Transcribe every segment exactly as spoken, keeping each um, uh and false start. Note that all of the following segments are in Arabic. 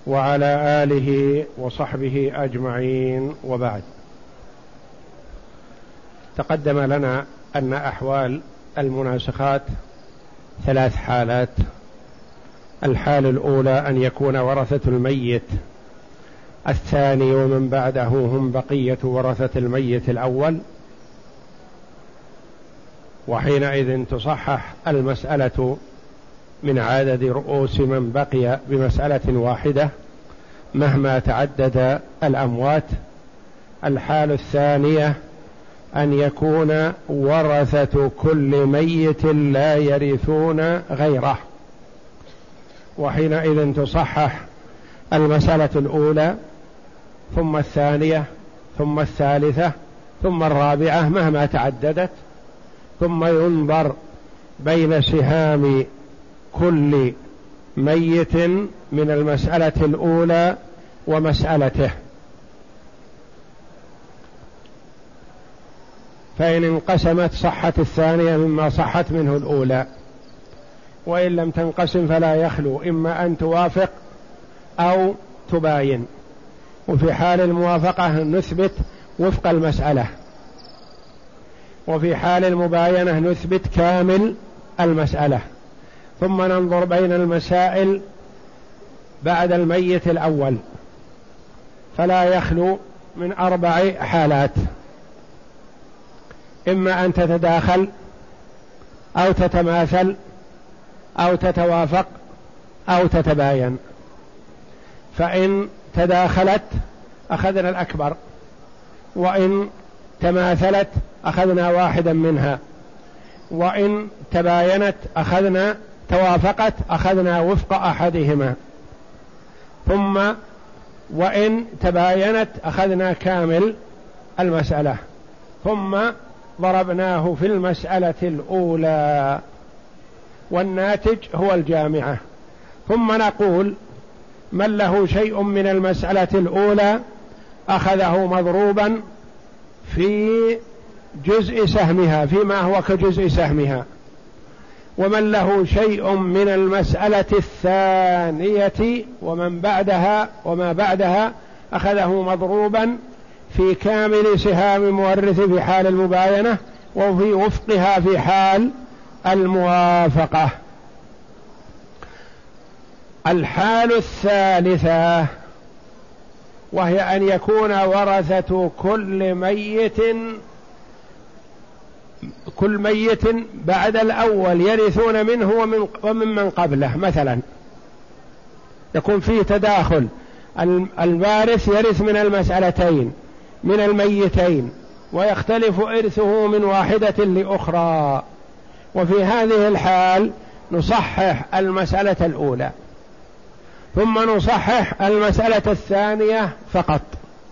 وعلى آله وصحبه أجمعين، وبعد. تقدم لنا أن أحوال المناسخات ثلاث حالات. الحال الأولى أن يكون ورثة الميت الثاني ومن بعده هم بقية ورثة الميت الأول، وحينئذ تصحح المسألة من عدد رؤوس من بقي بمسألة واحدة مهما تعدد الأموات. الحال الثانية أن يكون ورثة كل ميت لا يرثون غيره، وحينئذ تصحح المسألة الأولى ثم الثانية ثم الثالثة ثم الرابعة مهما تعددت، ثم ينظر بين سهام كل ميت من المسألة الأولى ومسألته، فإن انقسمت صحت الثانية مما صحت منه الأولى، وإن لم تنقسم فلا يخلو إما أن توافق أو تباين. وفي حال الموافقة نثبت وفق المسألة، وفي حال المباينة نثبت كامل المسألة، ثم ننظر بين المسائل بعد الميت الأول، فلا يخلو من أربع حالات: إما أن تتداخل أو تتماثل أو تتوافق أو تتباين. فإن تداخلت أخذنا الأكبر، وإن تماثلت أخذنا واحدا منها، وإن تباينت أخذنا توافقت أخذنا وفق أحدهما، ثم وإن تباينت أخذنا كامل المسألة، ثم ضربناه في المسألة الأولى والناتج هو الجامعة. ثم نقول من له شيء من المسألة الأولى أخذه مضروبا في جزء سهمها فيما هو كجزء سهمها، ومن له شيء من المسألة الثانية ومن بعدها وما بعدها أخذه مضروبا في كامل سهام مورث في حال المباينة وفي وفقها في حال الموافقة. الحال الثالثة وهي أن يكون ورثة كل ميت كل ميت بعد الأول يرثون منه ومن وممن قبله. مثلا يكون فيه تداخل، الوارث يرث من المسألتين من الميتين ويختلف إرثه من واحدة لأخرى، وفي هذه الحال نصحح المسألة الأولى ثم نصحح المسألة الثانية فقط،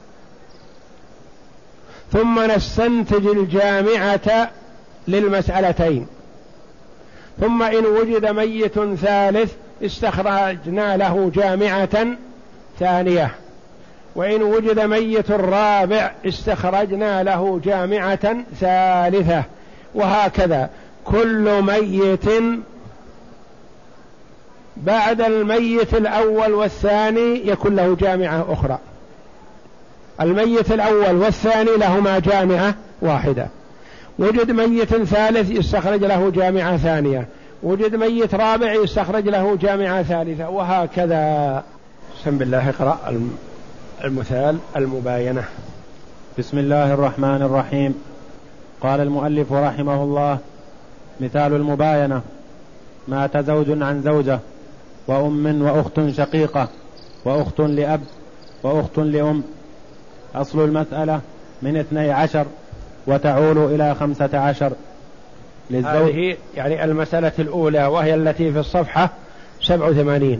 ثم نستنتج الجامعة للمسألتين، ثم إن وجد ميت ثالث استخرجنا له جامعة ثانية، وإن وجد ميت رابع استخرجنا له جامعة ثالثة، وهكذا كل ميت بعد الميت الأول والثاني يكون له جامعة أخرى. الميت الأول والثاني لهما جامعة واحدة، وجد ميت ثالث يستخرج له جامعة ثانية، وجد ميت رابع يستخرج له جامعة ثالثة، وهكذا. بسم الله. اقرأ المثال المباينة. بسم الله الرحمن الرحيم. قال المؤلف رحمه الله: مثال المباينة: مات زوج عن زوجة وأم وأخت شقيقة وأخت لأب وأخت لأم. أصل المسألة من اثني عشر وتعول إلى خمسة عشر. هذه يعني المسألة الأولى وهي التي في الصفحة سبع وثمانين.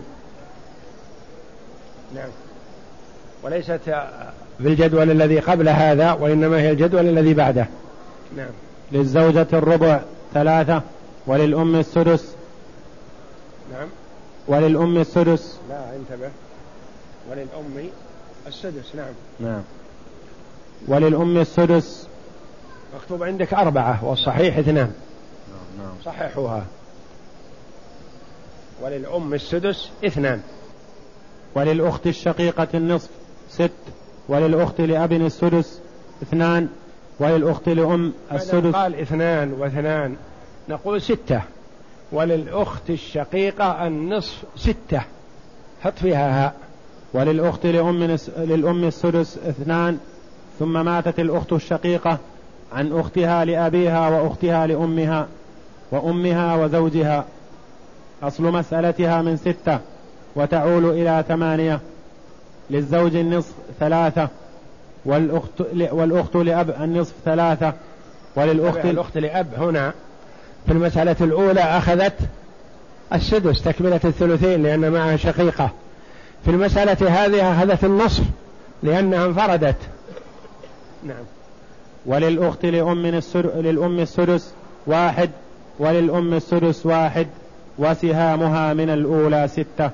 نعم، وليست في الجدول الذي قبل هذا، وإنما هي الجدول الذي بعده. نعم. للزوجة الربع ثلاثة وللأم السدس. نعم. وللأم السدس. لا انتبه، وللأم السدس. نعم. نعم. وللأم السدس. مكتوب عندك أربعة والصحيح اثنان. نعم. صححوها. وللأم السدس اثنان. وللأخت الشقيقة النصف ست، وللأخت لأب السدس اثنان، وللأخت لأم السدس. قال اثنان واثنان نقول ستة، وللأخت الشقيقة النصف ستة، حط فيها هاء. وللأخت لأم للأم السدس اثنان، ثم ماتت الأخت الشقيقة عن أختها لأبيها وأختها لأمها وأمها وزوجها. أصل مسألتها من ستة وتعول إلى ثمانية. للزوج النصف ثلاثة، والأخت, والأخت لأب النصف ثلاثة، وللأخت الأخت لأب هنا في المسألة الأولى أخذت السدس تكملة الثلثين لأن معها شقيقة، في المسألة هذه أخذت النصف لأنها انفردت. نعم. وللأخت لأم للأم السدس واحد، وللأم السدس واحد، وسهامها من الأولى ستة.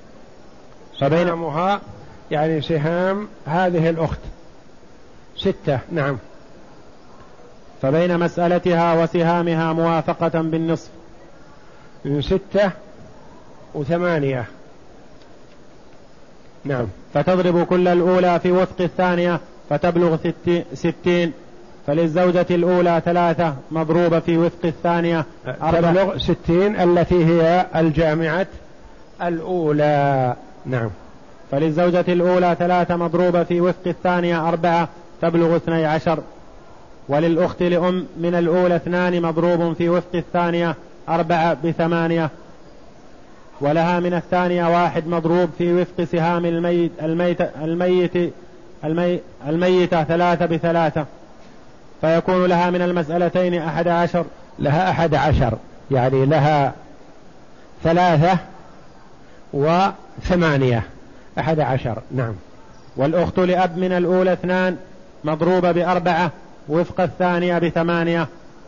سهامها يعني سهام هذه الأخت ستة. نعم. فبين مسألتها وسهامها موافقة بالنصف. من ستة وثمانية. نعم. فتضرب كل الأولى في وفق الثانية فتبلغ ستين. فللزوجة الأولى ثلاثة مضروبة في وفق الثانية تبلغ ستين التي هي الجامعة الأولى. نعم. فللزوجة الأولى ثلاثة مضروبة في وفق الثانية أربعة تبلغ اثني عشر. وللأخت لأم من الأولى اثنان مضروب في وفق الثانية أربعة بثمانية. ولها من الثانية واحد مضروب في وفق سهام الميت الميت الميت الميت الميتة ثلاثة بثلاثة، فيكون لها من المسألتين أحد عشر. لها أحد عشر يعني لها ثلاثة وثمانية أحد عشر. نعم. والأخت لأب من الأولى اثنان مضروبة بأربعة وفق الثانية بثمانية.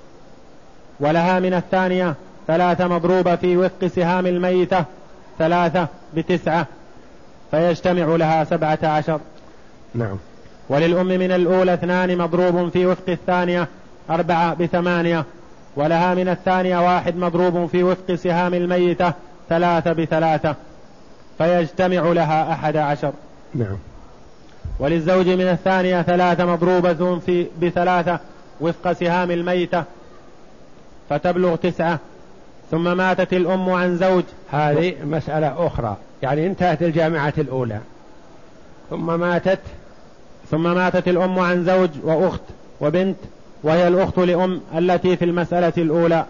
ولها من الثانية ثلاثة مضروبة في وفق سهام الميتة ثلاثة بتسعة، فيجتمع لها سبعة عشر. نعم. وللأم من الأولى اثنان مضروب في وفق الثانية أربعة بثمانية. ولها من الثانية واحد مضروب في وفق سهام الميتة ثلاثة بثلاثة، فيجتمع لها أحد عشر. نعم. وللزوج من الثانية ثلاثة مضروبة في بثلاثة وفق سهام الميتة فتبلغ تسعة. ثم ماتت الأم عن زوج. هذه مسألة أخرى، يعني انتهت الجامعة الأولى ثم ماتت ثم ماتت الأم عن زوج وأخت وبنت، وهي الأخت لأم التي في المسألة الأولى،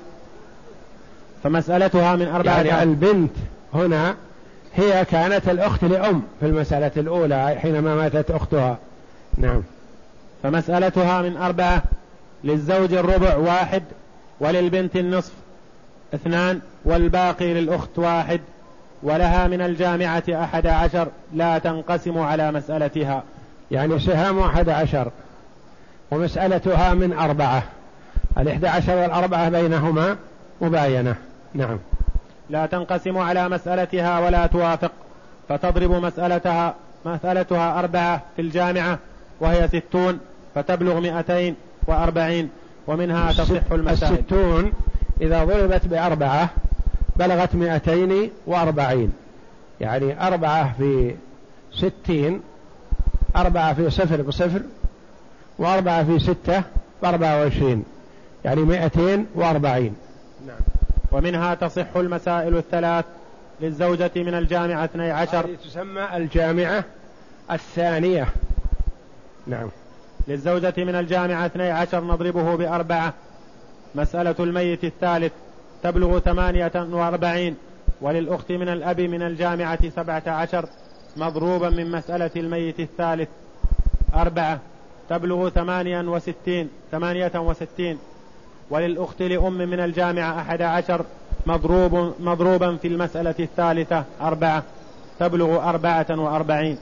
فمسألتها من أربعة. يعني البنت هنا هي كانت الأخت لأم في المسألة الأولى حينما ماتت أختها. نعم. فمسألتها من أربعة. للزوج الربع واحد، وللبنت النصف اثنان، والباقي للأخت واحد. ولها من الجامعة أحد عشر لا تنقسم على مسألتها. يعني سهام أحد عشر ومسألتها من أربعة، الإحدى عشر والأربعة بينهما مباينة. نعم. لا تنقسم على مسألتها ولا توافق، فتضرب مسألتها مسألتها أربعة في الجامعة وهي ستون فتبلغ مئتين وأربعين، ومنها تصح المسائل. الستون إذا ضربت بأربعة بلغت مئتين وأربعين، يعني أربعة في ستين، أربعة في صفر بصفر، وأربعة في ستة بأربعة وعشرين، يعني مئتين وأربعين. نعم. ومنها تصح المسائل الثلاث. للزوجة من الجامعة اثني عشر، هذه تسمى الجامعة الثانية. نعم. للزوجة من الجامعة اثني عشر نضربه بأربعة. مسألة الميت الثالث تبلغ ثمانية وأربعين. وللأخت من الأب من الجامعة سبعة عشر مضروبا من مسألة الميت الثالث أربعة تبلغ ثمانية وستين ثمانية وستين. وللأخت لأم من الجامعة أحد عشر مضروب مضروبا في المسألة الثالثة أربعة تبلغ أربعة وأربعين.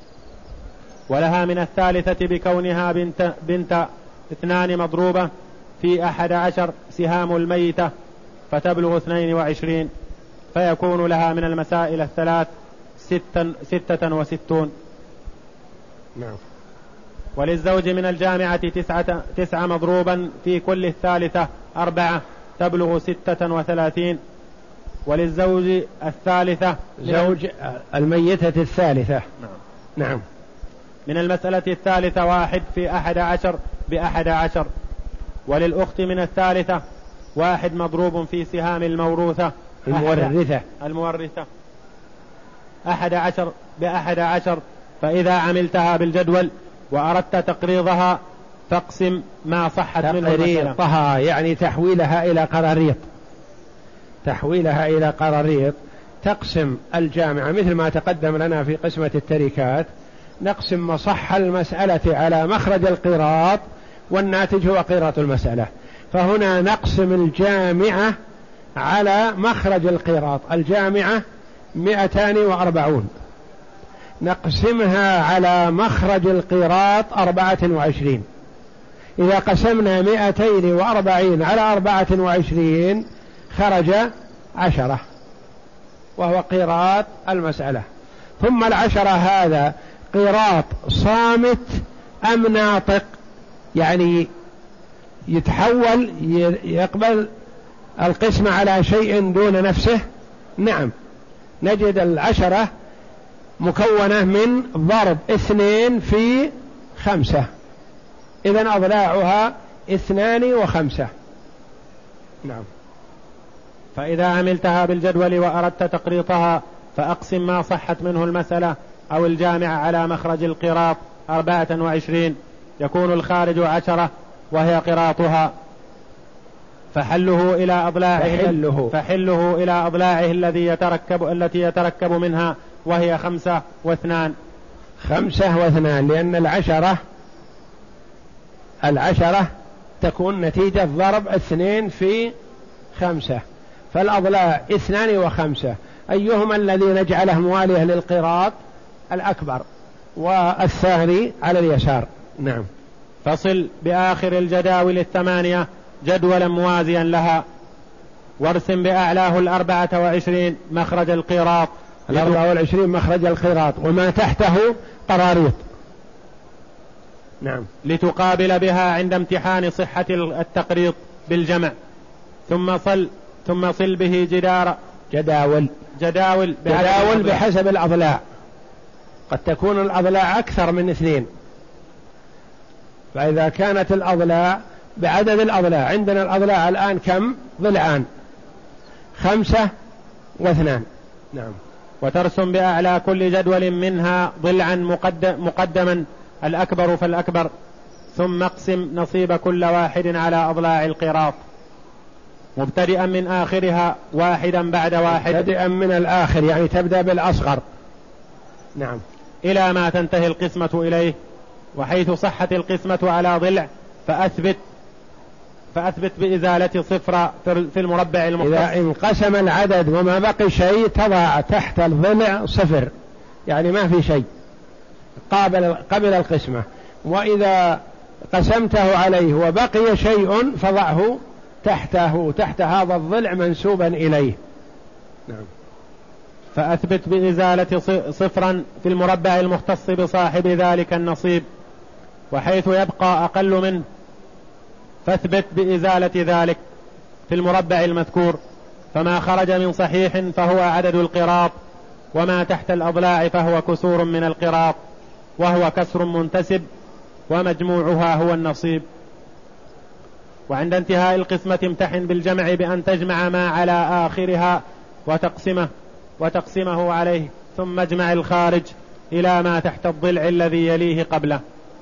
ولها من الثالثة بكونها بنت, بنت اثنان مضروبة في أحد عشر سهام الميتة فتبلغ اثنين وعشرين، فيكون لها من المسائل الثلاث ستا ستة وستون. نعم. وللزوج من الجامعة تسعة, تسعة مضروبا في كل الثالثة أربعة تبلغ ستة وثلاثين. وللزوج الثالثة زوج الميتة الثالثة. نعم. نعم. من المسألة الثالثة واحد في أحد عشر بأحد عشر. وللأخت من الثالثة واحد مضروب في سهام الموروثة المورثة المورثة أحد عشر بأحد عشر. فإذا عملتها بالجدول وأردت تقريضها فاقسم ما صحت منه تقريضها يعني تحويلها إلى قراريط، تحويلها إلى قراريط. تقسم الجامعة مثل ما تقدم لنا في قسمة التركات، نقسم مصح المسألة على مخرج القراط والناتج هو قراط المسألة. فهنا نقسم الجامعة على مخرج القراط. الجامعة مئتان وأربعون، نقسمها على مخرج القراط أربعة وعشرين. إذا قسمنا مئتين وأربعين على أربعة وعشرين خرج عشرة، وهو قراط المسألة. ثم العشرة هذا قراط صامت أم ناطق، يعني يتحول يقبل القسمة على شيء دون نفسه. نعم، نجد العشرة مكونة من ضرب اثنين في خمسة، إذن أضلاعها اثنان وخمسة. نعم. فإذا عملتها بالجدول وأردت تقريطها فأقسم ما صحت منه المسألة أو الجامعة على مخرج القراط أربعة وعشرين، يكون الخارج عشرة وهي قراطها. فحله إلى أضلاعه فحله, فحله إلى أضلاعه الذي يتركب التي يتركب منها، وهي خمسة واثنان. خمسة واثنان، لأن العشرة العشرة تكون نتيجة ضرب اثنين في خمسة، فالأضلاع اثنان وخمسة. أيهما الذي نجعله مواليه للقراط؟ الأكبر، والثاني على اليسار. نعم. فصل بآخر الجداول الثمانية جدولا موازيا لها، وارسم بأعلاه الأربعة وعشرين مخرج القراط. الأربعة والعشرين مخرج القراط، وما تحته قراريط. نعم. لتقابل بها عند امتحان صحة التقريط بالجمع. ثم صل ثم صل به جدار جداول جداول جداول بحسب الأضلاع. قد تكون الأضلاع أكثر من اثنين، فإذا كانت الأضلاع بعدد الأضلاع، عندنا الأضلاع الآن كم؟ ضلعان، خمسة واثنان. نعم. وترسم بأعلى كل جدول منها ضلعا مقدم مقدما الأكبر فالأكبر، ثم اقسم نصيب كل واحد على أضلاع القراط مبتدئا من آخرها واحدا بعد واحد. مبتدئا من الآخر يعني تبدأ بالأصغر. نعم. إلى ما تنتهي القسمة إليه. وحيث صحت القسمة على ضلع فأثبت فأثبت بإزالة صفر في المربع المختص. إذا انقسم العدد وما بقي شيء تضع تحت الضلع صفر، يعني ما في شيء قابل قبل القسمة. وإذا قسمته عليه وبقي شيء فضعه تحته تحت هذا الضلع منسوبا إليه. نعم. فأثبت بإزالة صفرا في المربع المختص بصاحب ذلك النصيب، وحيث يبقى أقل منه فاثبت بإزالة ذلك في المربع المذكور. فما خرج من صحيح فهو عدد القراط، وما تحت الأضلاع فهو كسور من القراط، وهو كسر منتسب ومجموعها هو النصيب. وعند انتهاء القسمة امتحن بالجمع بأن تجمع ما على آخرها وتقسمه وتقسمه عليه، ثم اجمع الخارج إلى ما تحت الضلع الذي يليه قبله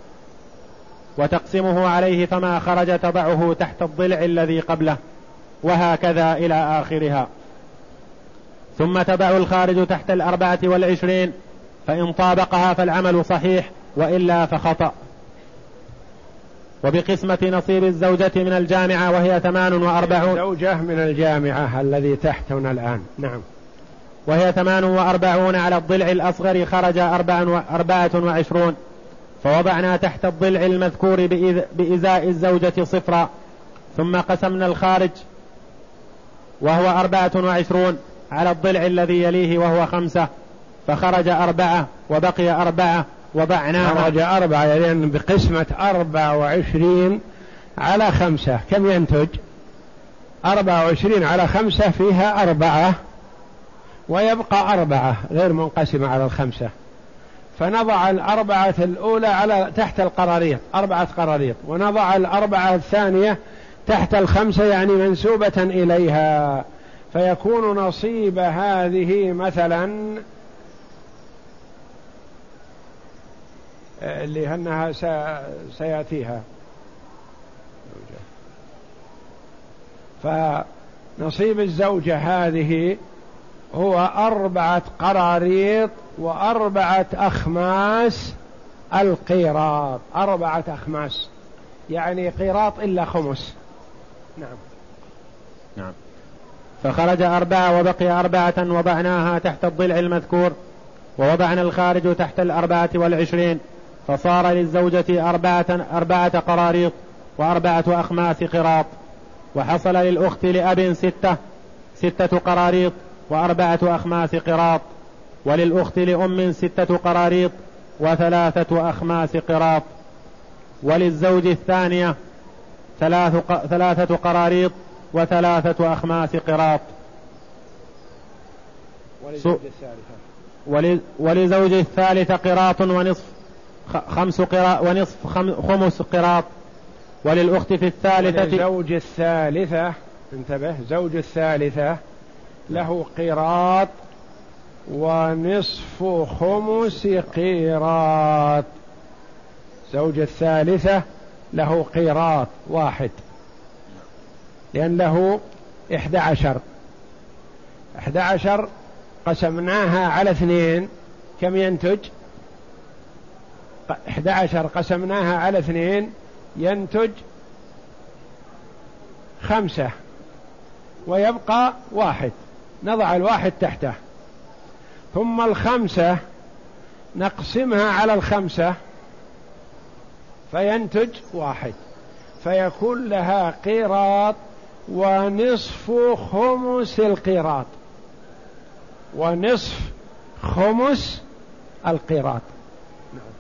وتقسمه عليه، فما خرج تضعه تحت الضلع الذي قبله، وهكذا إلى آخرها. ثم تضع الخارج تحت الأربعة والعشرين، فإن طابقها فالعمل صحيح، وإلا فخطأ. وبقسمة نصيب الزوجة من الجامعة وهي ثمان وأربعون. زوجة من الجامعة الذي تحتنا الآن. نعم. وهي ثمان وأربعون على الضلع الأصغر خرج أربعة وعشرون، فوضعنا تحت الضلع المذكور بإزاء الزوجة صفرا، ثم قسمنا الخارج وهو أربعة وعشرون على الضلع الذي يليه وهو خمسة، فخرج أربعة وبقي أربعة وضعناها. خرج أربعة لأن يعني بقسمة أربعة وعشرين على خمسة كم ينتج؟ أربعة وعشرين على خمسة فيها أربعة ويبقى أربعة غير منقسمة على الخمسة، فنضع الأربعة الأولى على تحت القراريط، أربعة قراريط، ونضع الأربعة الثانية تحت الخمسة يعني منسوبة إليها، فيكون نصيب هذه مثلا اللي هنها سيأتيها، فنصيب الزوجة هذه هو أربعة قراريط وأربعة أخماس القيراط، أربعة أخماس يعني قيراط إلا خمس. نعم نعم. فخرج أربعة وبقي أربعة وضعناها تحت الضلع المذكور، ووضعنا الخارج تحت الأربعة والعشرين، فصار للزوجة أربعة, أربعة قراريط وأربعة أخماس قراط. وحصل للأخت لأب ستة ستة قراريط وأربعة أخماس قراط، وللأخت لأم ستة قراريط وثلاثة أخماس قراط، وللزوج الثانية ثلاث ثلاثة قراريط وثلاثة أخماس قراط. ولزوج الثالث قراط ونصف خمس قراط ونصف خمس قراط. وللأخت في الثالثة زوج الثالثة، انتبه، زوج الثالثة له قيراط ونصف خمس قيراط. زوج الثالثة له قيراط واحد، لأن له إحدى عشر إحدى عشر قسمناها على اثنين كم ينتج؟ إحدى عشر قسمناها على اثنين ينتج خمسة، ويبقى واحد، نضع الواحد تحته، ثم الخمسة نقسمها على الخمسة فينتج واحد، فيكون لها قيراط ونصف خمس القيراط، ونصف خمس القيراط. نعم.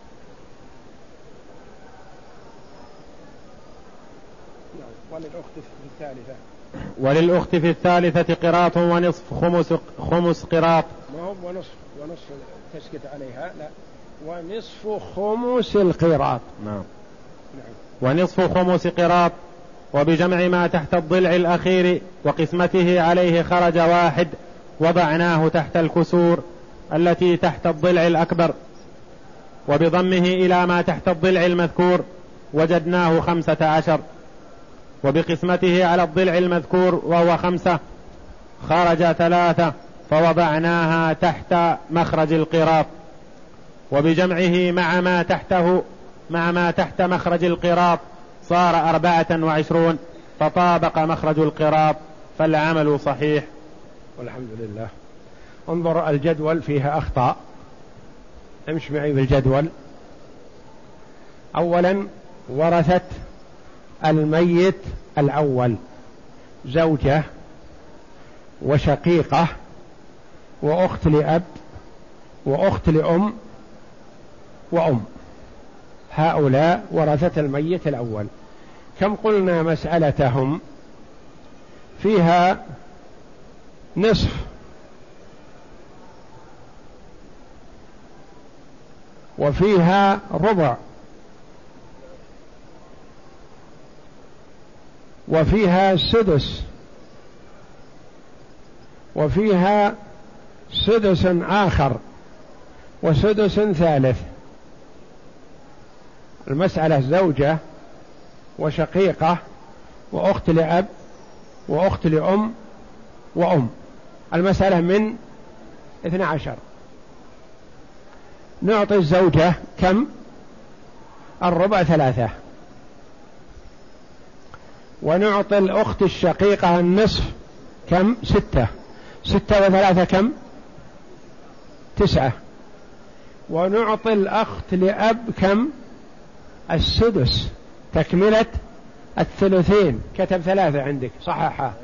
وللأخت في الثالثة وللأخت في الثالثة قراط ونصف خمس خمس قراط. ما هو ونصف ونصف تسكت عليها، لا، ونصف خمس القراط. نعم. نعم. ونصف خمس قراط. وبجمع ما تحت الضلع الأخير وقسمته عليه خرج واحد، وضعناه تحت الكسور التي تحت الضلع الأكبر، وبضمه إلى ما تحت الضلع المذكور وجدناه خمسة عشر. وبقسمته على الضلع المذكور وهو خمسة خرج ثلاثة، فوضعناها تحت مخرج القراط. وبجمعه مع ما تحته مع ما تحت مخرج القراط صار أربعة وعشرون، فطابق مخرج القراط، فالعمل صحيح والحمد لله. انظر الجدول فيها أخطاء، امش معي بالجدول. أولا ورثت الميت الأول زوجة وشقيقة وأخت لأب وأخت لأم وأم، هؤلاء ورثة الميت الأول. كم قلنا مسألتهم؟ فيها نصف وفيها ربع وفيها سدس وفيها سدس آخر وسدس ثالث. المسألة زوجة وشقيقة وأخت لأب وأخت لأم وأم، المسألة من اثنى عشر. نعطي الزوجة كم؟ الربع ثلاثة، ونعطي الأخت الشقيقة النصف كم؟ ستة. ستة وثلاثة كم؟ تسعة. ونعطي الأخت لأب كم؟ السدس، تكملة الثلثين. كتب ثلاثة عندك، صححها.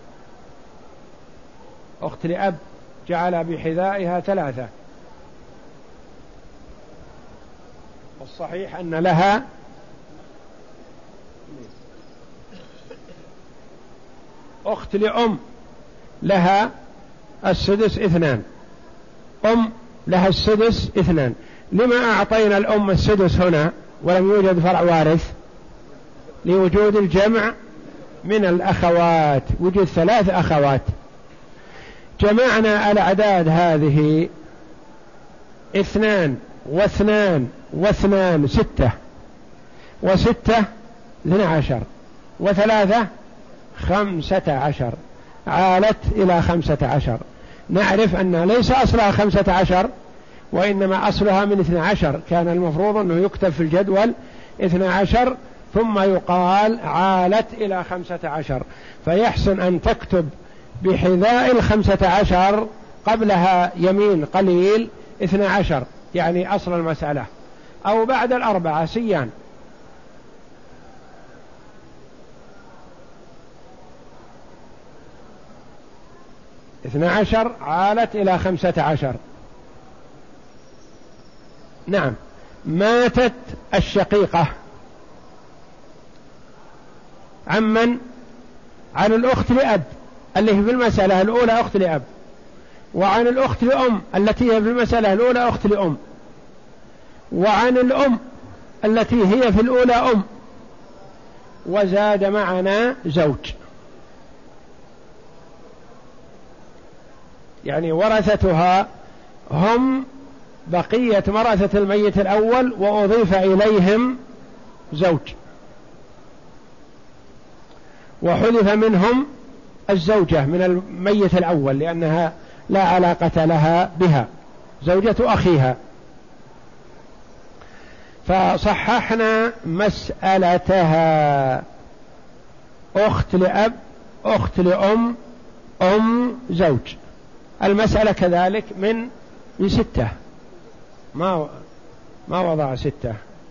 أخت لأب جعل بحذائها ثلاثة، والصحيح أن لها أخت لأم لها السدس اثنان، أم لها السدس اثنان. لما أعطينا الأم السدس هنا ولم يوجد فرع وارث؟ لوجود الجمع من الأخوات، وجود ثلاث أخوات. جمعنا الأعداد هذه اثنان واثنان واثنان ستة، وستة اثنى عشر، وثلاثة خمسة عشر، عالت إلى خمسة عشر. نعرف أن ليس أصلها خمسة عشر، وإنما أصلها من اثنى عشر. كان المفروض أنه يكتب في الجدول اثنى عشر ثم يقال عالت إلى خمسة عشر، فيحسن أن تكتب بحذاء الخمسة عشر قبلها يمين قليل اثنى عشر، يعني أصل المسألة، أو بعد الأربعة سيان. اثنى عشر عالت إلى خمسة عشر. نعم. ماتت الشقيقة عمن؟ عن الأخت لأب اللي هي في المسألة الأولى أخت لأب، وعن الأخت لأم التي هي في المسألة الأولى أخت لأم، وعن الأم التي هي في الأولى أم، وزاد معنا زوج. يعني ورثتها هم بقية ورثة الميت الأول وأضيف إليهم زوج، وحذف منهم الزوجة من الميت الأول لأنها لا علاقة لها بها، زوجة أخيها. فصححنا مسألتها أخت لأب أخت لأم أم زوج. المسألة كذلك من من ستة، ما ما وضع ستة،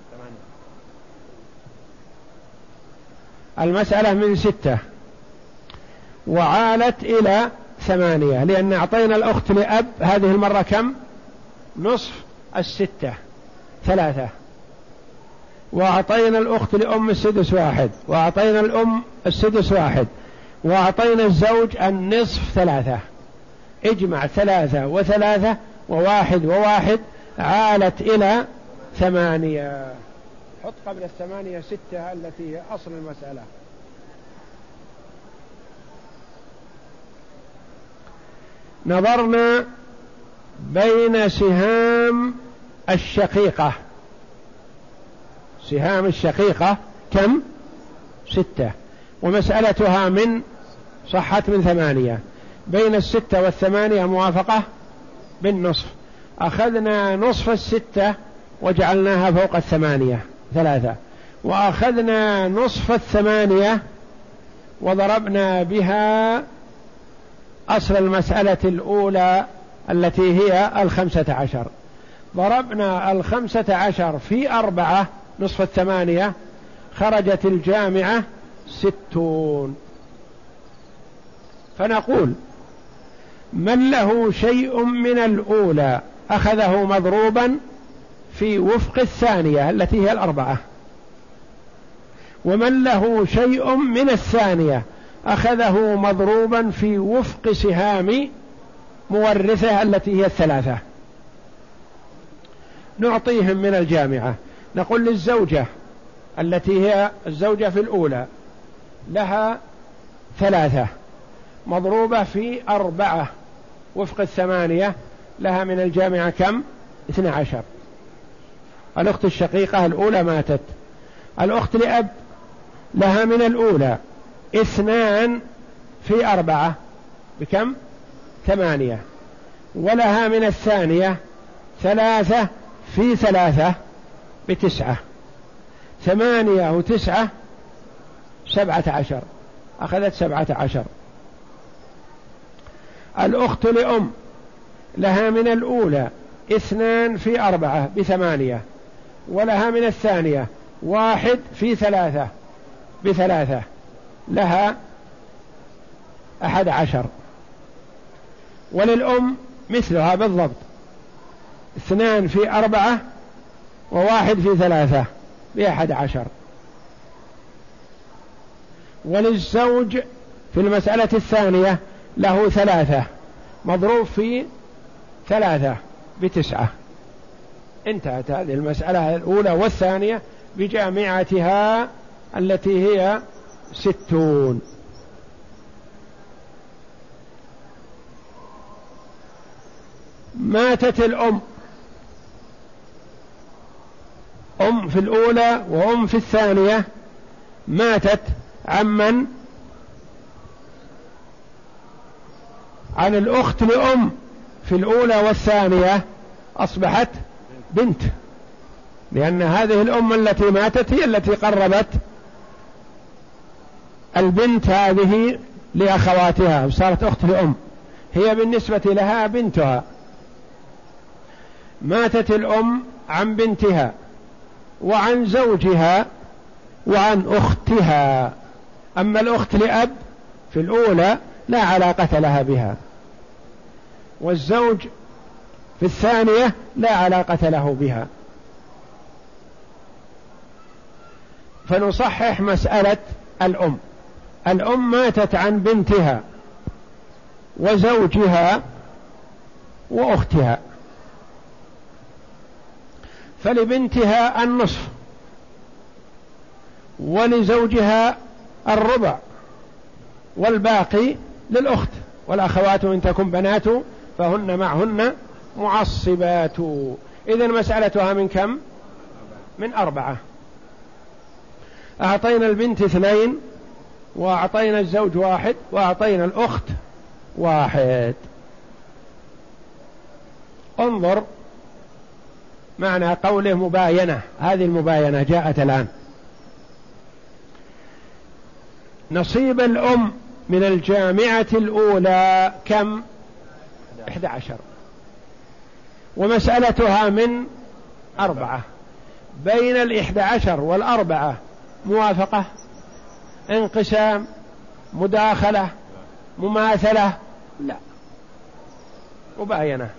المسألة من ستة وعالت إلى ثمانية، لأن أعطينا الأخت لأب هذه المرة كم؟ نصف الستة ثلاثة، وأعطينا الأخت لأم السدس واحد، وأعطينا الأم السدس واحد، وأعطينا الزوج النصف ثلاثة. اجمع ثلاثة وثلاثة وواحد وواحد عالت إلى ثمانية. حط قبل الثمانية ستة التي هي أصل المسألة. نظرنا بين سهام الشقيقة، سهام الشقيقة كم؟ ستة، ومسألتها من صحت من ثمانية. بين الستة والثمانية موافقة بالنصف، أخذنا نصف الستة وجعلناها فوق الثمانية ثلاثة، وأخذنا نصف الثمانية وضربنا بها أصل المسألة الأولى التي هي الخمسة عشر. ضربنا الخمسة عشر في أربعة نصف الثمانية، خرجت الجامعة ستون. فنقول من له شيء من الأولى أخذه مضروبا في وفق الثانية التي هي الأربعة، ومن له شيء من الثانية أخذه مضروبا في وفق سهام مورثه التي هي الثلاثة. نعطيهم من الجامعة. نقول للزوجة التي هي الزوجة في الأولى لها ثلاثة مضروبة في أربعة وفق الثمانية، لها من الجامعة كم؟ اثنى عشر. الأخت الشقيقة الأولى ماتت، الأخت لأب لها من الأولى اثنان في أربعة بكم؟ ثمانية، ولها من الثانية ثلاثة في ثلاثة بتسعة، ثمانية وتسعة سبعة عشر، أخذت سبعة عشر. الأخت لأم لها من الأولى اثنان في أربعة بثمانية، ولها من الثانية واحد في ثلاثة بثلاثة، لها أحد عشر. وللأم مثلها بالضبط، اثنان في أربعة وواحد في ثلاثة بأحد عشر. وللزوج في المسألة الثانية له ثلاثة مضروب في ثلاثة بتسعة. انتهت هذه المسألة الأولى والثانية بجامعتها التي هي ستون. ماتت الأم، أم في الأولى وأم في الثانية، ماتت عمن؟ عن الأخت لأم في الأولى والثانية أصبحت بنت، لأن هذه الأم التي ماتت هي التي قربت البنت هذه لأخواتها، صارت أخت لأم، هي بالنسبة لها بنتها. ماتت الأم عن بنتها وعن زوجها وعن أختها. أما الأخت لأب في الأولى لا علاقة لها بها، والزوج في الثانية لا علاقة له بها. فنصحح مسألة الأم. الأم ماتت عن بنتها وزوجها وأختها، فلبنتها النصف ولزوجها الربع والباقي للأخت، والأخوات إن تكن بنات فهن معهن معصبات. إذن مسألتها من كم؟ من أربعة. أعطينا البنت اثنين، وأعطينا الزوج واحد، وأعطينا الأخت واحد. انظر معنى قوله مباينة، هذه المباينة جاءت الآن. نصيب الأم من الجامعة الأولى كم؟ إحدى عشر، ومسألتها من أربعة. بين الإحدى عشر والأربعة موافقة، انقسام، مداخلة، مماثلة؟ لا، مباينة.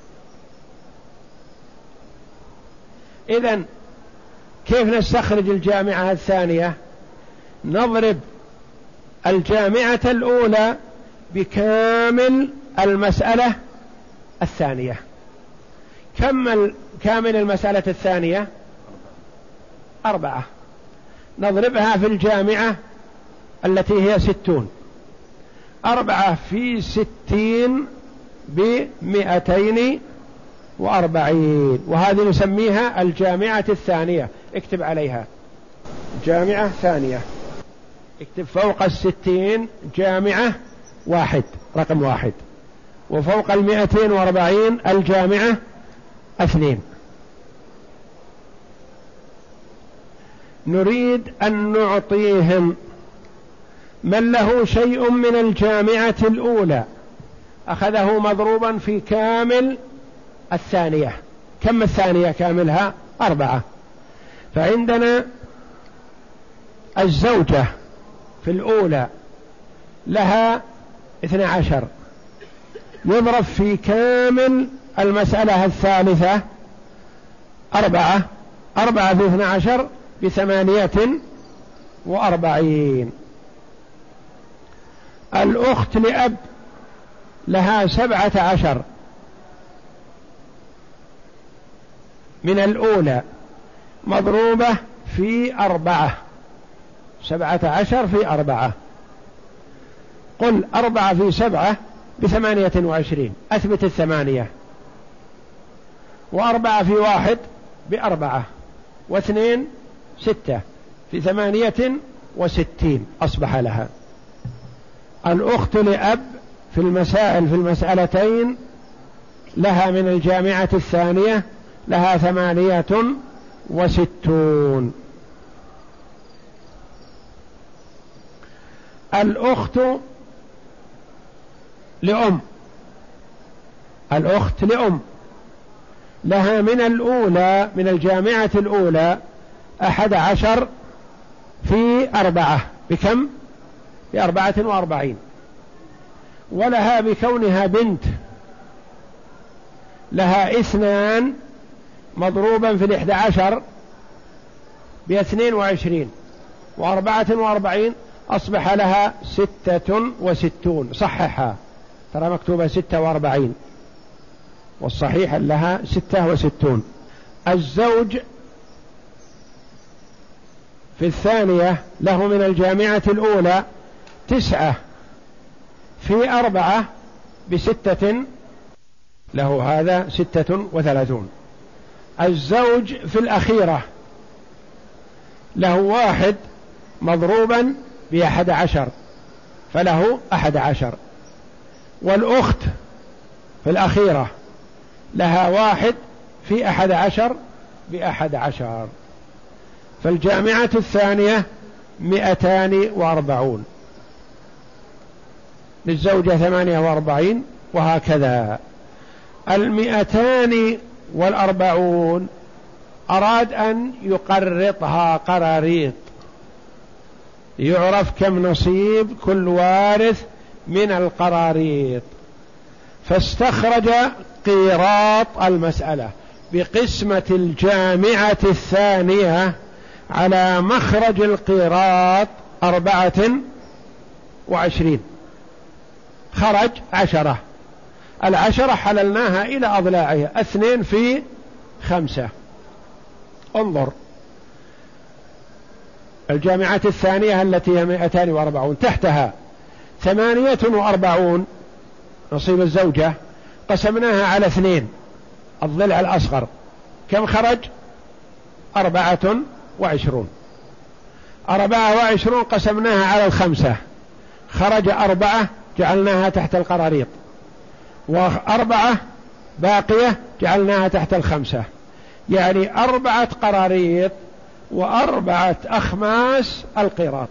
إذن كيف نستخرج الجامعة الثانية؟ نضرب الجامعة الأولى بكامل المسألة الثانية. كمل كامل المسألة الثانية أربعة، نضربها في الجامعة التي هي ستون. أربعة في ستين بمئتين وأربعين، وهذه نسميها الجامعة الثانية. اكتب عليها جامعة ثانية، اكتب فوق الستين جامعة واحد، رقم واحد، وفوق المئتين وأربعين الجامعة اثنين. نريد أن نعطيهم من له شيء من الجامعة الأولى أخذه مضروبا في كامل الثانية. كم الثانية كاملها؟ أربعة. فعندنا الزوجة في الأولى لها اثنى عشر، يضرب في كامل المسألة الثالثة أربعة. أربعة في اثنى عشر بثمانية وأربعين. الأخت لأب لها سبعة عشر من الأولى مضروبة في أربعة، سبعة عشر في أربعة. قل أربعة في سبعة بثمانية وعشرين، أثبت الثمانية. وأربعة في واحد بأربعة، واثنين ستة، في ثمانية وستين أصبح لها. الأخت لأب في المسائل في المسألتين لها من الجامعة الثانية لها ثمانية وستون. الأخت لأم، الأخت لأم لها من الأولى من الجامعة الأولى أحد عشر في أربعة، بكم؟ بأربعة وأربعين. ولها بكونها بنت لها اثنان مضروبا في الإحدى عشر باثنين وعشرين، وأربعة وأربعين أصبح لها ستة وستون. صححها، ترى مكتوبة ستة وأربعين والصحيح لها ستة وستون. الزوج في الثانية له من الجامعة الأولى تسعة في أربعة بستة، له هذا ستة وثلاثون. الزوج في الأخيرة له واحد مضروبا بأحد عشر فله أحد عشر، والأخت في الأخيرة لها واحد في أحد عشر بأحد عشر، فالجامعة الثانية مئتان وأربعون، للزوجة ثمانية وأربعين، وهكذا. المئتان والأربعون أراد أن يقرطها قراريط يعرف كم نصيب كل وارث من القراريط، فاستخرج قيراط المسألة بقسمة الجامعة الثانية على مخرج القيراط أربعة وعشرين، خرج عشرة. العشرة حللناها إلى أضلاعها، اثنين في خمسة. انظر الجامعة الثانية التي هي مئتان وأربعون، تحتها ثمانية وأربعون نصيب الزوجة، قسمناها على اثنين الضلع الأصغر، كم خرج؟ أربعة وعشرون. أربعة وعشرون قسمناها على الخمسة، خرج أربعة جعلناها تحت القراريط، وأربعة باقية جعلناها تحت الخمسة، يعني أربعة قراريط وأربعة أخماس القيراط.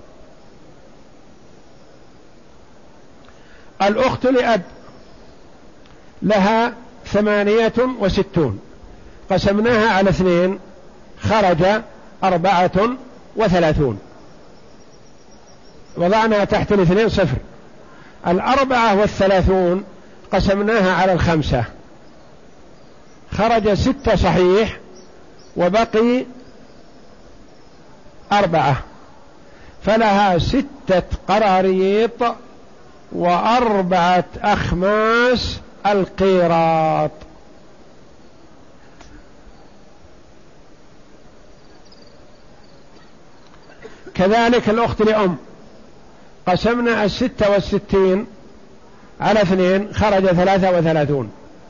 الأخت لأب لها ثمانية وستون، قسمناها على اثنين، خرج أربعة وثلاثون، وضعنا تحت الاثنين صفر. الأربعة والثلاثون قسمناها على الخمسة، خرج ستة صحيح وبقي أربعة، فلها ستة قراريط وأربعة أخماس القيراط. كذلك الأخت لأم، قسمنا الستة والستين على اثنين، خرج ثلاثة وثلاثون،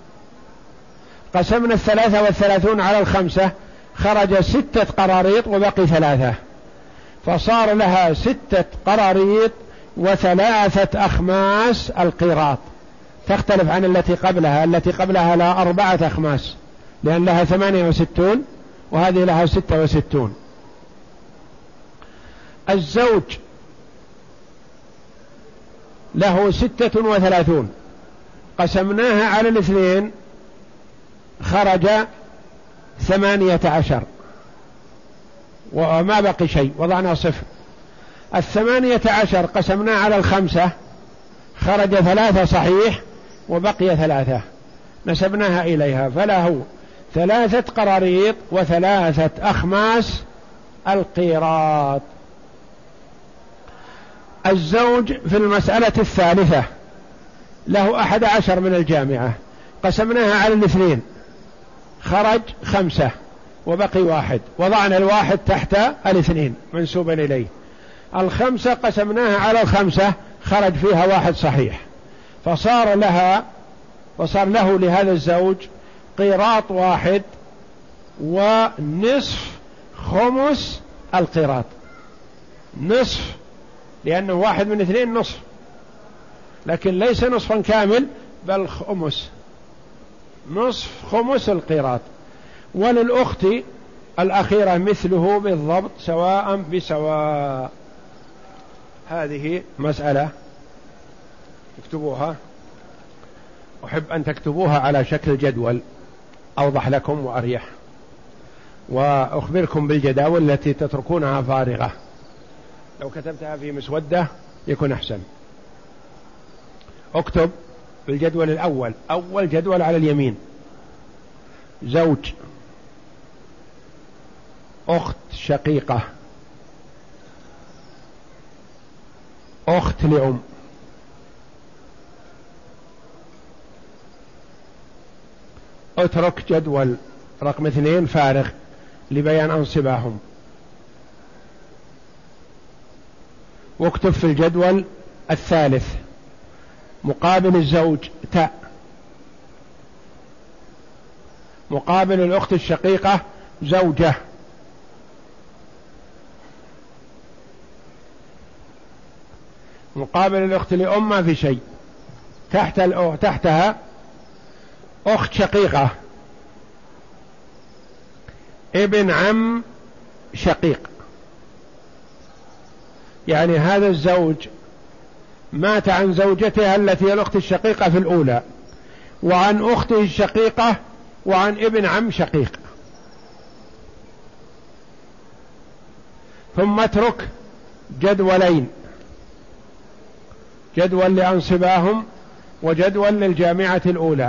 قسمنا الثلاثة والثلاثون على الخمسة، خرج ستة قراريط وبقي ثلاثة، فصار لها ستة قراريط وثلاثة أخماس القيراط، تختلف عن التي قبلها. التي قبلها لها أربعة أخماس لأن لها ثمانية وستون، وهذه لها ستة وستون. الزوج له ستة وثلاثون، قسمناها على الاثنين، خرج ثمانية عشر وما بقي شيء، وضعنا صفر. الثمانية عشر قسمناه على الخمسة، خرج ثلاثة صحيح وبقي ثلاثة، نسبناها إليها، فله ثلاثة قراريط وثلاثة أخماس القيراط. الزوج في المسألة الثالثة له أحد عشر من الجامعة، قسمناها على الاثنين، خرج خمسة وبقي واحد، وضعنا الواحد تحت الاثنين منسوبا إليه. الخمسة قسمناها على الخمسة، خرج فيها واحد صحيح، فصار لها وصار له لهذا الزوج قيراط واحد ونصف خمس القيراط، نصف لأنه واحد من اثنين نصف، لكن ليس نصفا كامل بل خمس، نصف خمس القيراط. وللأخت الأخيرة مثله بالضبط سواء بسواء. هذه مسألة اكتبوها، أحب أن تكتبوها على شكل جدول أوضح لكم وأريح، وأخبركم بالجداول التي تتركونها فارغة، لو كتبتها في مسودة يكون أحسن. اكتب بالجدول الأول، أول جدول على اليمين، زوج، أخت شقيقة، أخت لأم، اترك جدول رقم اثنين فارغ لبيان أنصباهم، واكتب في الجدول الثالث مقابل الزوج تاء، مقابل الأخت الشقيقة زوجة، مقابل الأخت لأم ما في شيء، تحت تحتها أخت شقيقة، ابن عم شقيق، يعني هذا الزوج مات عن زوجته التي هي الأخت الشقيقة في الأولى، وعن أخته الشقيقة، وعن ابن عم شقيق. ثم اترك جدولين، جدول لأنصباهم وجدول للجامعة الأولى.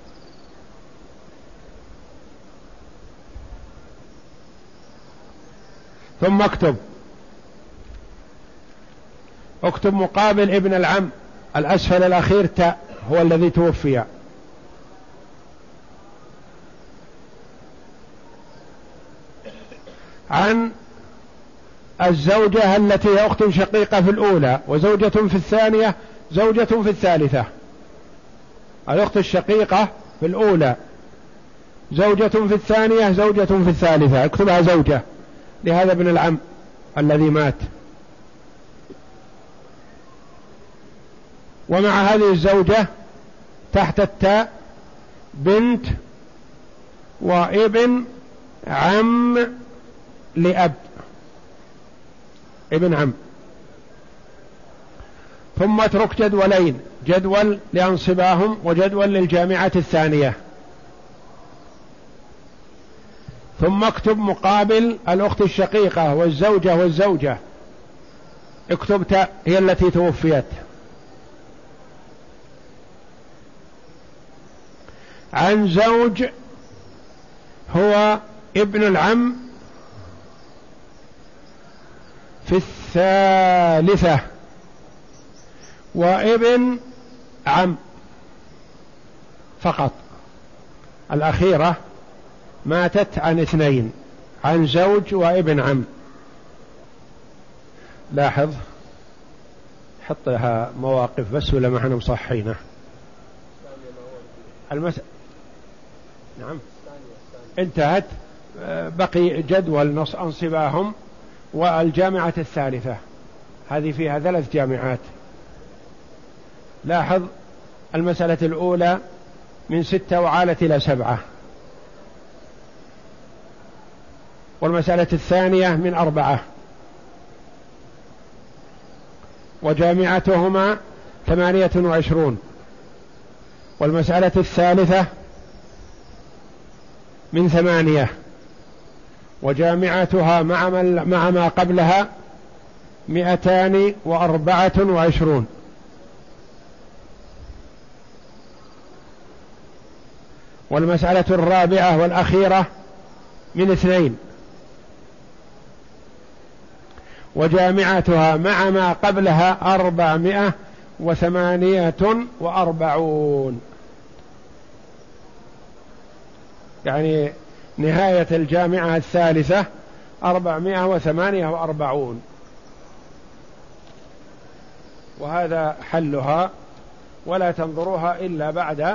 ثم اكتب اكتب مقابل ابن العم الأسفل الأخير تاء، هو الذي توفي، عن الزوجة التي هي أخت شقيقة في الأولى، وزوجة في الثانية، زوجة في الثالثة. الأخت الشقيقة في الأولى، زوجة في الثانية، زوجة في الثالثة، اكتبها زوجة لهذا ابن العم الذي مات. ومع هذه الزوجة تحت التاء بنت وابن عم لأب، ابن عم. ثم اترك جدولين، جدول لأنصباهم وجدول للجامعة الثانية. ثم اكتب مقابل الأخت الشقيقة والزوجة والزوجة، اكتب تاء هي التي توفيت. عن زوج هو ابن العم في الثالثة، وابن عم فقط، الأخيرة ماتت عن اثنين، عن زوج وابن عم. لاحظ حطها مواقف بس ولا ما احنا مصحينه المس... نعم انتهت. بقي جدول نص أنصباهم والجامعة الثالثة، هذه فيها ثلاث جامعات. لاحظ المسألة الأولى من ستة وعالت إلى سبعة، والمسألة الثانية من أربعة، وجامعتهما ثمانية وعشرون، والمسألة الثالثة من ثمانية، وجامعتها مع مع ما قبلها مئتان وأربعة وعشرون، والمسألة الرابعة والأخيرة من اثنين، وجامعتها مع ما قبلها أربعمائة وثمانية وأربعون، يعني نهاية الجامعة الثالثة أربعمائة وثمانية وأربعون. وهذا حلها، ولا تنظروها إلا بعد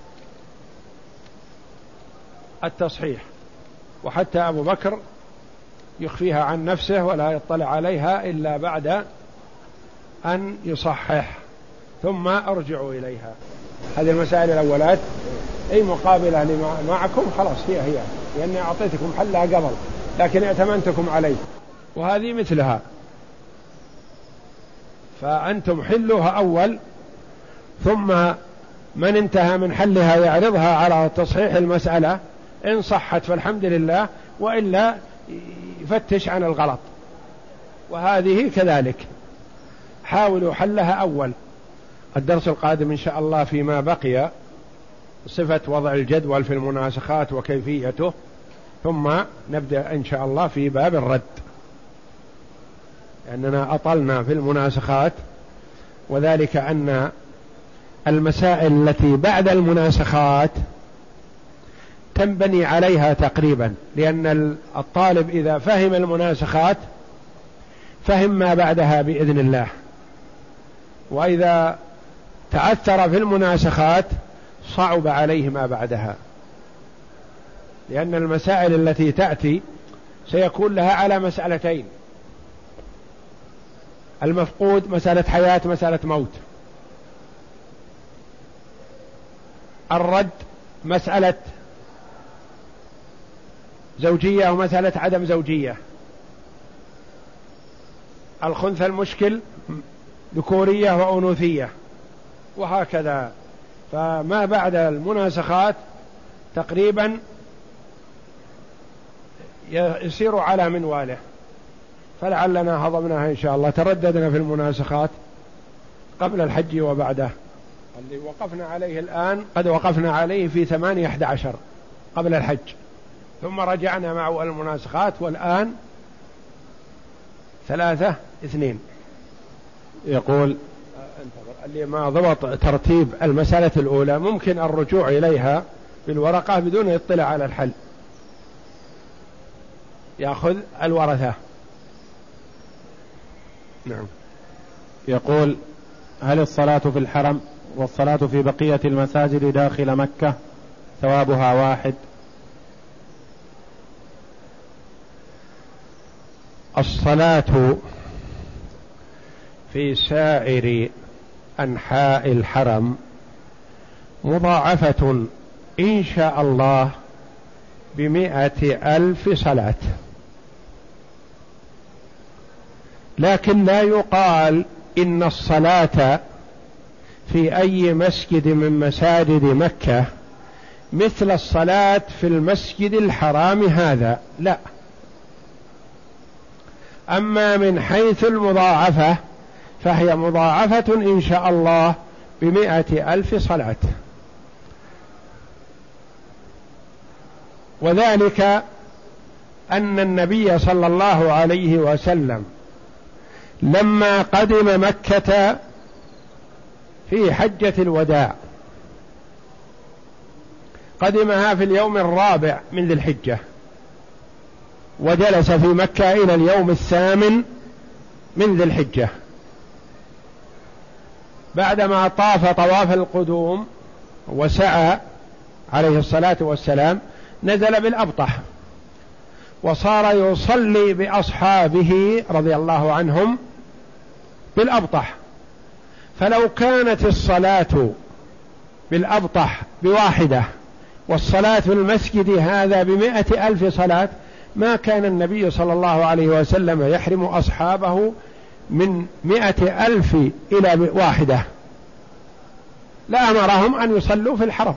التصحيح. وحتى أبو بكر يخفيها عن نفسه ولا يطلع عليها إلا بعد أن يصحح، ثم أرجعوا إليها. هذه المسائل الأولات أي مقابلة لما معكم خلاص هي هي، لأني أعطيتكم حلها قبل لكن ائتمنتكم عليه، وهذه مثلها، فأنتم حلوها أول، ثم من انتهى من حلها يعرضها على تصحيح المسألة، إن صحت فالحمد لله، وإلا يفتش عن الغلط. وهذه كذلك حاولوا حلها أول. الدرس القادم إن شاء الله فيما بقي صفة وضع الجدول في المناسخات وكيفيته، ثم نبدأ إن شاء الله في باب الرد، لأننا أطلنا في المناسخات، وذلك أن المسائل التي بعد المناسخات تنبني عليها تقريبا، لأن الطالب إذا فهم المناسخات فهم ما بعدها بإذن الله، وإذا تعثر في المناسخات صعب عليه ما بعدها، لأن المسائل التي تأتي سيكون لها على مسألتين: المفقود مسألة حياة مسألة موت، الرد مسألة زوجية ومسألة عدم زوجية، الخنثى المشكل ذكورية وأنوثية، وهكذا. فما بعد المناسخات تقريبا يسير على منواله، فلعلنا هضمناها إن شاء الله. ترددنا في المناسخات قبل الحج وبعده، اللي وقفنا عليه الآن قد وقفنا عليه في ثمانية أحد عشر قبل الحج، ثم رجعنا مع المناسخات، والآن ثلاثة اثنين. يقول اللي ما ضبط ترتيب المسألة الأولى ممكن الرجوع إليها بالورقة بدون اطلاع على الحل، يأخذ الورثة. نعم. يقول: هل الصلاة في الحرم والصلاة في بقية المساجد داخل مكة ثوابها واحد؟ الصلاة في سائر أنحاء الحرم مضاعفة إن شاء الله بمئة ألف صلاة، لكن لا يقال إن الصلاة في أي مسجد من مساجد مكة مثل الصلاة في المسجد الحرام هذا، لا. أما من حيث المضاعفة فهي مضاعفة إن شاء الله بمئة ألف صلاة، وذلك أن النبي صلى الله عليه وسلم لما قدم مكة في حجة الوداع قدمها في اليوم الرابع من ذي الحجة، وجلس في مكة إلى اليوم الثامن من ذي الحجة، بعدما طاف طواف القدوم وسعى عليه الصلاة والسلام نزل بالأبطح، وصار يصلي بأصحابه رضي الله عنهم بالأبطح. فلو كانت الصلاة بالأبطح بواحدة والصلاة في المسجد هذا بمئة ألف صلاة ما كان النبي صلى الله عليه وسلم يحرم أصحابه من مئة ألف إلى واحدة، لأمرهم أن يصلوا في الحرم.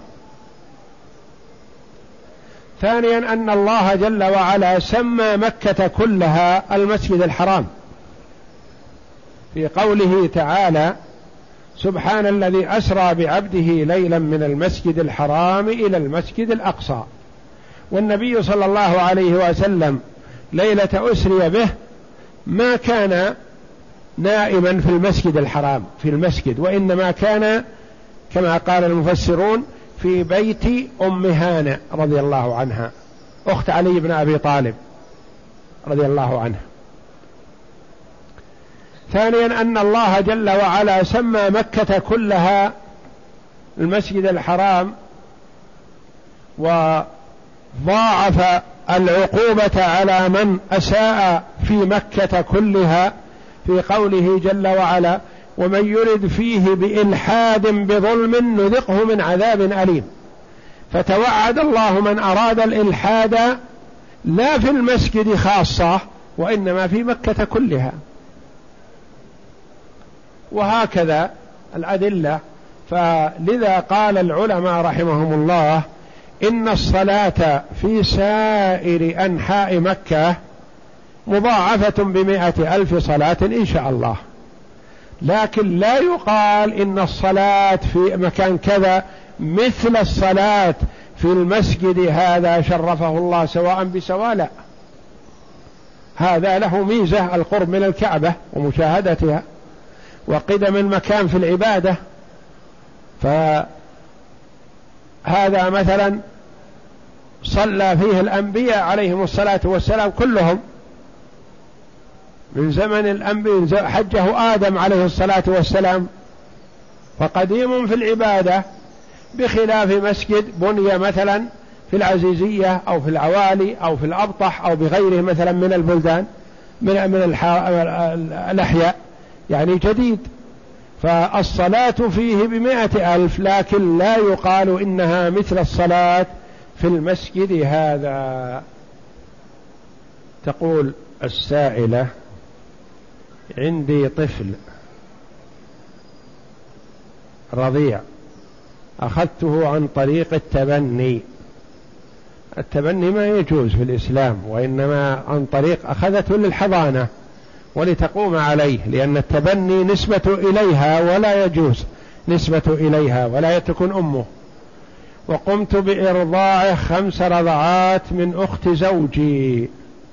ثانيا أن الله جل وعلا سمى مكة كلها المسجد الحرام في قوله تعالى: سبحان الذي أسرى بعبده ليلا من المسجد الحرام إلى المسجد الأقصى. والنبي صلى الله عليه وسلم ليلة أسري به ما كان نائما في المسجد الحرام في المسجد، وإنما كان كما قال المفسرون في بيت أم هانئ رضي الله عنها أخت علي بن أبي طالب رضي الله عنه. ثانيا أن الله جل وعلا سمى مكة كلها المسجد الحرام، وضاعف العقوبة على من أساء في مكة كلها في قوله جل وعلا: ومن يرد فيه بإلحاد بظلم نذقه من عذاب أليم. فتوعد الله من أراد الإلحاد لا في المسجد خاصة وإنما في مكة كلها، وهكذا الأدلة. فلذا قال العلماء رحمهم الله إن الصلاة في سائر أنحاء مكة مضاعفة بمئة ألف صلاة إن شاء الله، لكن لا يقال إن الصلاة في مكان كذا مثل الصلاة في المسجد هذا شرفه الله سواء بسواء، لا. هذا له ميزة القرب من الكعبة ومشاهدتها وقدم المكان في العبادة، فهذا مثلا صلى فيه الأنبياء عليهم الصلاة والسلام كلهم، من زمن الأنبياء حجه آدم عليه الصلاة والسلام، فقديم في العبادة، بخلاف مسجد بني مثلا في العزيزية أو في العوالي أو في الأبطح أو بغيره مثلا من البلدان من من الأحياء، يعني جديد، فالصلاة فيه بمائة ألف، لكن لا يقال إنها مثل الصلاة في المسجد هذا. تقول السائلة: عندي طفل رضيع أخذته عن طريق التبني. التبني ما يجوز في الإسلام، وإنما عن طريق أخذته للحضانة ولتقوم عليه، لأن التبني نسبة إليها ولا يجوز نسبة إليها ولا تكون أمه. وقمت بإرضاعه خمس رضعات من أخت زوجي،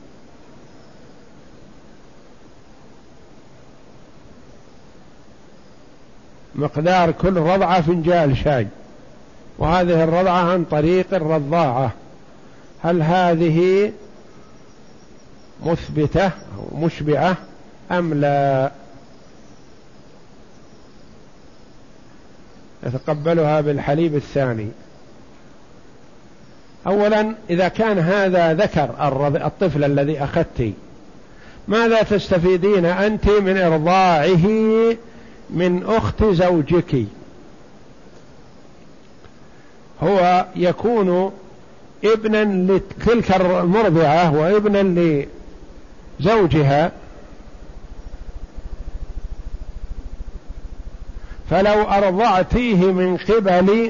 مقدار كل رضعة فنجال شاي، وهذه الرضعة عن طريق الرضاعة، هل هذه مثبتة أو مشبعة أم لا؟ يتقبلها بالحليب الثاني. أولا، إذا كان هذا ذكر الطفل الذي أخذت، ماذا تستفيدين أنت من إرضاعه من أخت زوجك؟ هو يكون ابنا لتلك المرضعة وابنا لزوجها، فلو أرضعتيه من قبل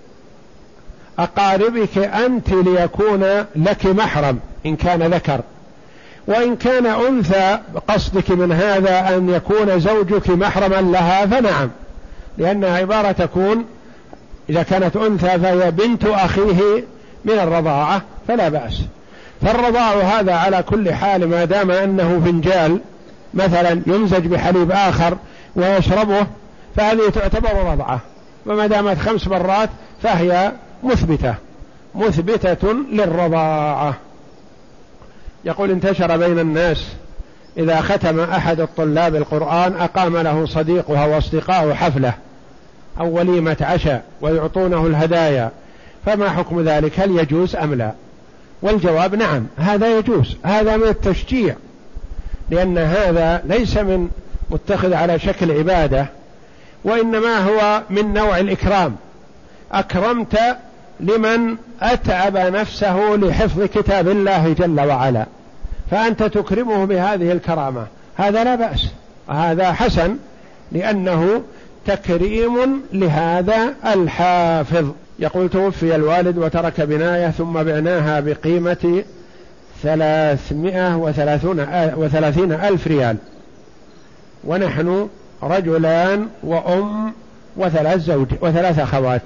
أقاربك أنت ليكون لك محرم إن كان ذكر، وإن كان أنثى قصدك من هذا أن يكون زوجك محرما لها فنعم، لأنها عبارة تكون إذا كانت أنثى فهي بنت أخيه من الرضاعة فلا بأس. فالرضاع هذا على كل حال ما دام أنه فنجال مثلا يمزج بحليب آخر ويشربه فهذه تعتبر رضعة، وما دامت خمس مرات فهي مثبتة مثبتة للرضاعة. يقول: انتشر بين الناس إذا ختم أحد الطلاب القرآن أقام له صديقها وأصدقاءه حفلة أو وليمة عشاء ويعطونه الهدايا، فما حكم ذلك؟ هل يجوز أم لا؟ والجواب: نعم، هذا يجوز، هذا من التشجيع، لأن هذا ليس من متخذ على شكل عبادة، وإنما هو من نوع الإكرام. أكرمت لمن أتعب نفسه لحفظ كتاب الله جل وعلا، فأنت تكرمه بهذه الكرامة، هذا لا بأس، هذا حسن، لأنه تكريم لهذا الحافظ. يقول: توفي الوالد وترك بناية ثم بعناها بقيمة ثلاثمائة وثلاثين ألف ريال، ونحن رجلان وأم وثلاث زوج وثلاث أخوات.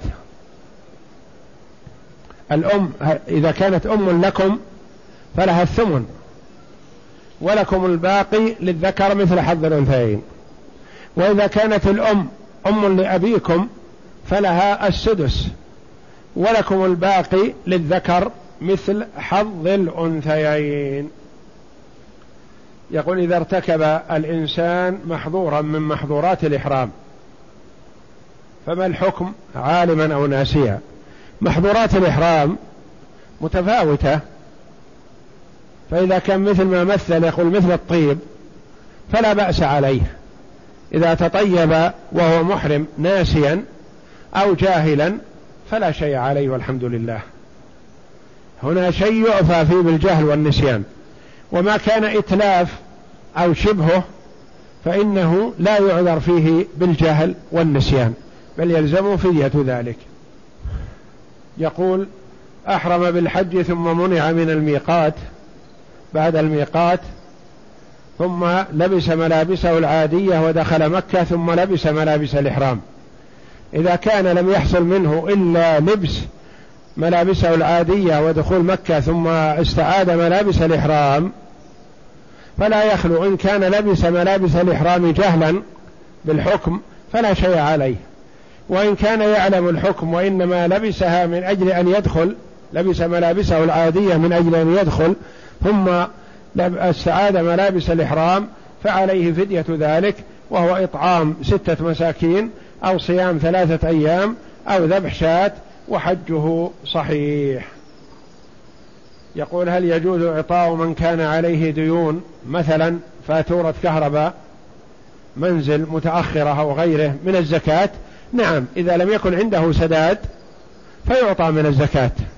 الأم إذا كانت أم لكم فلها الثمن، ولكم الباقي للذكر مثل حظ الأنثيين، وإذا كانت الأم أم لأبيكم فلها السدس، ولكم الباقي للذكر مثل حظ الأنثيين. يقول: إذا ارتكب الإنسان محظورا من محظورات الإحرام فما الحكم عالما أو ناسيا؟ محظورات الإحرام متفاوتة، فإذا كان مثل ما مثل يقول مثل الطيب فلا بأس عليه إذا تطيب وهو محرم ناسيا أو جاهلا فلا شيء عليه والحمد لله. هنا شيء يعفى فيه بالجهل والنسيان، وما كان إتلاف أو شبهه فإنه لا يعذر فيه بالجهل والنسيان، بل يلزم فدية ذلك. يقول: أحرم بالحج ثم منع من الميقات بعد الميقات، ثم لبس ملابسه العادية ودخل مكة ثم لبس ملابس الإحرام. إذا كان لم يحصل منه إلا لبس ملابسه العادية ودخول مكة ثم استعاد ملابس الإحرام فلا يخلو، إن كان لبس ملابس الإحرام جهلا بالحكم فلا شيء عليه، وإن كان يعلم الحكم وإنما لبسها من أجل أن يدخل لبس ملابسه العادية من أجل أن يدخل ثم استعاد ملابس الإحرام فعليه فدية ذلك، وهو إطعام ستة مساكين أو صيام ثلاثة أيام أو ذبح شاة، وحجه صحيح. يقول: هل يجوز إعطاء من كان عليه ديون، مثلا فاتورة كهرباء، منزل متأخرة أو غيره، من الزكاة؟ نعم، إذا لم يكن عنده سداد فيعطى من الزكاة.